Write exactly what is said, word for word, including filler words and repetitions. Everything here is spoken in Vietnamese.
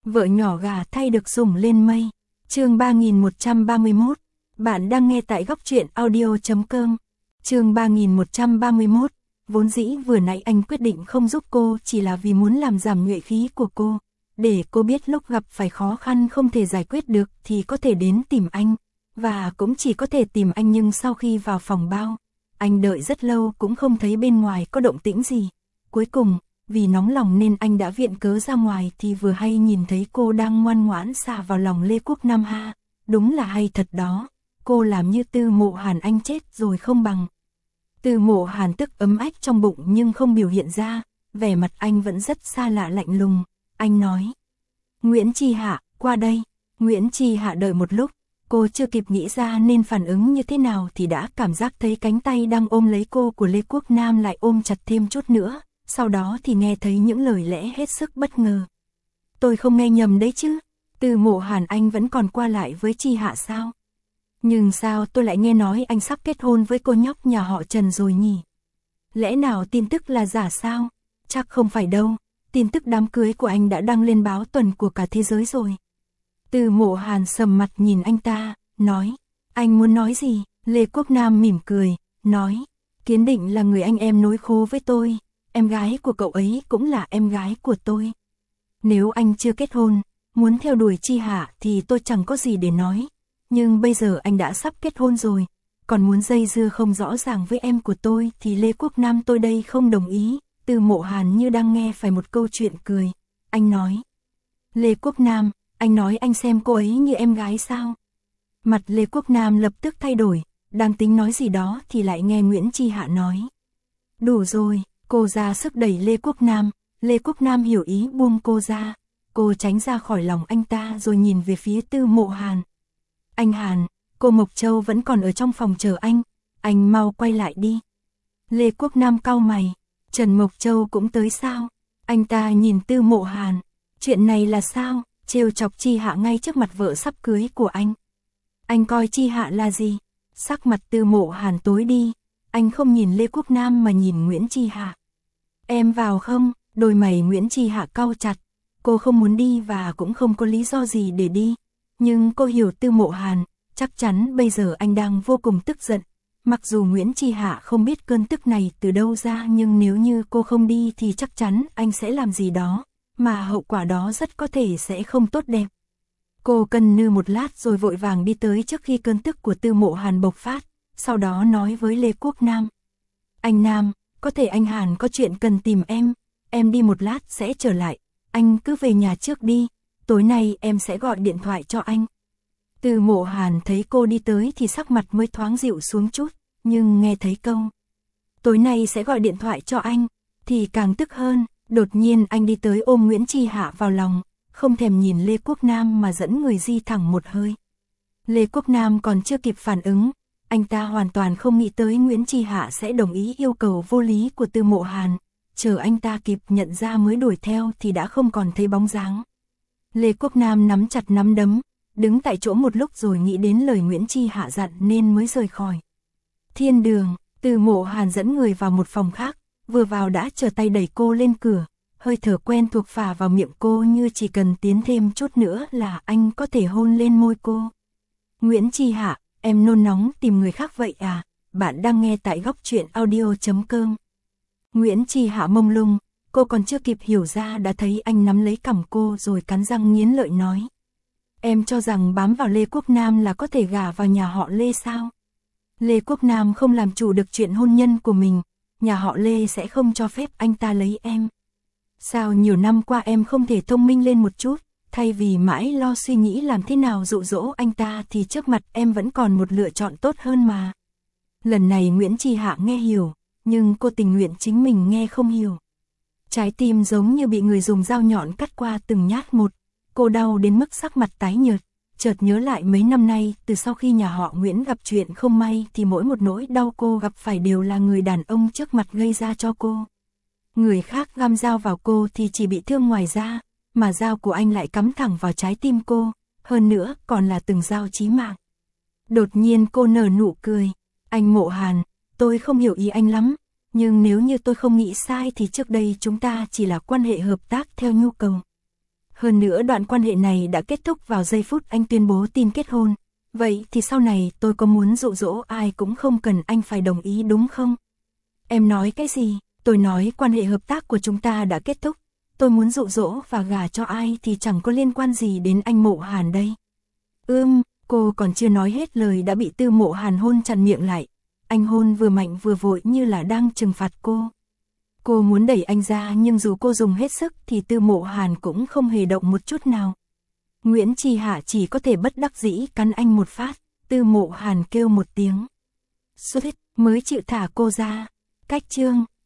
Vợ nhỏ gà thay được sủng lên mây. Chương ba nghìn một trăm ba mươi mốt. Bạn đang nghe tại góc truyện audio chấm com. Chương ba nghìn một trăm ba mươi mốt. Vốn dĩ vừa nãy anh quyết định không giúp cô chỉ là vì muốn làm giảm nhuệ khí của cô, để cô biết lúc gặp phải khó khăn không thể giải quyết được thì có thể đến tìm anh, và cũng chỉ có thể tìm anh. Nhưng sau khi vào phòng bao, anh đợi rất lâu cũng không thấy bên ngoài có động tĩnh gì. Cuối cùng, vì nóng lòng nên anh đã viện cớ ra ngoài thì vừa hay nhìn thấy cô đang ngoan ngoãn xả vào lòng Lê Quốc Nam. Ha, đúng là hay thật đó, cô làm như Tư Mộ Hàn anh chết rồi không bằng. Tư Mộ Hàn tức ấm ách trong bụng nhưng không biểu hiện ra, vẻ mặt anh vẫn rất xa lạ lạnh lùng. Anh nói: Nguyễn Chi Hạ, qua đây. Nguyễn Chi Hạ đợi một lúc, cô chưa kịp nghĩ ra nên phản ứng như thế nào thì đã cảm giác thấy cánh tay đang ôm lấy cô của Lê Quốc Nam lại ôm chặt thêm chút nữa, sau đó thì nghe thấy những lời lẽ hết sức bất ngờ. Tôi không nghe nhầm đấy chứ, Tư Mộ Hàn anh vẫn còn qua lại với Chi Hạ sao? Nhưng sao tôi lại nghe nói anh sắp kết hôn với cô nhóc nhà họ Trần rồi nhỉ? Lẽ nào tin tức là giả sao? Chắc không phải đâu, tin tức đám cưới của anh đã đăng lên báo tuần của cả thế giới rồi. Tư Mộ Hàn sầm mặt nhìn anh ta, nói: Anh muốn nói gì? Lê Quốc Nam mỉm cười, nói: Kiến Định là người anh em nối khố với tôi, em gái của cậu ấy cũng là em gái của tôi. Nếu anh chưa kết hôn, muốn theo đuổi Chi Hạ thì tôi chẳng có gì để nói. Nhưng bây giờ anh đã sắp kết hôn rồi, còn muốn dây dưa không rõ ràng với em của tôi thì Lê Quốc Nam tôi đây không đồng ý. Tư Mộ Hàn như đang nghe phải một câu chuyện cười. Anh nói: Lê Quốc Nam, anh nói anh xem cô ấy như em gái sao? Mặt Lê Quốc Nam lập tức thay đổi, đang tính nói gì đó thì lại nghe Nguyễn Chi Hạ nói: Đủ rồi. Cô ra sức đẩy Lê Quốc Nam, Lê Quốc Nam hiểu ý buông cô ra. Cô tránh ra khỏi lòng anh ta rồi nhìn về phía Tư Mộ Hàn. Anh Hàn, cô Mộc Châu vẫn còn ở trong phòng chờ anh, anh mau quay lại đi. Lê Quốc Nam cau mày, Trần Mộc Châu cũng tới sao? Anh ta nhìn Tư Mộ Hàn, chuyện này là sao? Trêu chọc Chi Hạ ngay trước mặt vợ sắp cưới của anh. Anh coi Chi Hạ là gì? Sắc mặt Tư Mộ Hàn tối đi, anh không nhìn Lê Quốc Nam mà nhìn Nguyễn Chi Hạ. Em vào không? Đôi mày Nguyễn Chi Hạ cau chặt, cô không muốn đi và cũng không có lý do gì để đi. Nhưng cô hiểu Tư Mộ Hàn, chắc chắn bây giờ anh đang vô cùng tức giận. Mặc dù Nguyễn Chi Hạ không biết cơn tức này từ đâu ra, nhưng nếu như cô không đi thì chắc chắn anh sẽ làm gì đó, mà hậu quả đó rất có thể sẽ không tốt đẹp. Cô cân nhừ một lát rồi vội vàng đi tới trước khi cơn tức của Tư Mộ Hàn bộc phát, sau đó nói với Lê Quốc Nam: Anh Nam, có thể anh Hàn có chuyện cần tìm em, em đi một lát sẽ trở lại, anh cứ về nhà trước đi, tối nay em sẽ gọi điện thoại cho anh. Tư Mộ Hàn thấy cô đi tới thì sắc mặt mới thoáng dịu xuống chút, nhưng nghe thấy câu tối nay sẽ gọi điện thoại cho anh thì càng tức hơn. Đột nhiên anh đi tới ôm Nguyễn Chi Hạ vào lòng, không thèm nhìn Lê Quốc Nam mà dẫn người di thẳng một hơi. Lê Quốc Nam còn chưa kịp phản ứng, anh ta hoàn toàn không nghĩ tới Nguyễn Chi Hạ sẽ đồng ý yêu cầu vô lý của Tư Mộ Hàn. Chờ anh ta kịp nhận ra mới đuổi theo thì đã không còn thấy bóng dáng. Lê Quốc Nam nắm chặt nắm đấm, đứng tại chỗ một lúc rồi nghĩ đến lời Nguyễn Chi Hạ dặn nên mới rời khỏi thiên đường. Tư Mộ Hàn dẫn người vào một phòng khác, vừa vào đã trở tay đẩy cô lên cửa, hơi thở quen thuộc phả vào miệng cô như chỉ cần tiến thêm chút nữa là anh có thể hôn lên môi cô. Nguyễn Chi Hạ, em nôn nóng tìm người khác vậy à? Bạn đang nghe tại góc truyện audio chấm com. Nguyễn Chi Hạ mông lung, cô còn chưa kịp hiểu ra đã thấy anh nắm lấy cằm cô rồi cắn răng nghiến lợi nói: Em cho rằng bám vào Lê Quốc Nam là có thể gả vào nhà họ Lê sao? Lê Quốc Nam không làm chủ được chuyện hôn nhân của mình, nhà họ Lê sẽ không cho phép anh ta lấy em. Sao nhiều năm qua em không thể thông minh lên một chút, thay vì mãi lo suy nghĩ làm thế nào dụ dỗ anh ta thì trước mặt em vẫn còn một lựa chọn tốt hơn mà. Lần này Nguyễn Chi Hạ nghe hiểu, nhưng cô tình nguyện chính mình nghe không hiểu. Trái tim giống như bị người dùng dao nhọn cắt qua từng nhát một, cô đau đến mức sắc mặt tái nhợt, chợt nhớ lại mấy năm nay từ sau khi nhà họ Nguyễn gặp chuyện không may thì mỗi một nỗi đau cô gặp phải đều là người đàn ông trước mặt gây ra cho cô. Người khác găm dao vào cô thì chỉ bị thương ngoài da, mà dao của anh lại cắm thẳng vào trái tim cô, hơn nữa còn là từng dao chí mạng. Đột nhiên cô nở nụ cười: Anh Mộ Hàn, tôi không hiểu ý anh lắm, nhưng nếu như tôi không nghĩ sai thì trước đây chúng ta chỉ là quan hệ hợp tác theo nhu cầu. Hơn nữa đoạn quan hệ này đã kết thúc vào giây phút anh tuyên bố tin kết hôn. Vậy thì sau này tôi có muốn dụ dỗ ai cũng không cần anh phải đồng ý đúng không? Em nói cái gì? Tôi nói quan hệ hợp tác của chúng ta đã kết thúc. Tôi muốn dụ dỗ và gả cho ai thì chẳng có liên quan gì đến anh Mộ Hàn đây. Ưm, cô còn chưa nói hết lời đã bị Tư Mộ Hàn hôn chặn miệng lại. Anh hôn vừa mạnh vừa vội như là đang trừng phạt cô. Cô muốn đẩy anh ra nhưng dù cô dùng hết sức thì Tư Mộ Hàn cũng không hề động một chút nào. Nguyễn Trì Hạ chỉ có thể bất đắc dĩ cắn anh một phát. Tư Mộ Hàn kêu một tiếng. Suýt mới chịu thả cô ra. Cách chương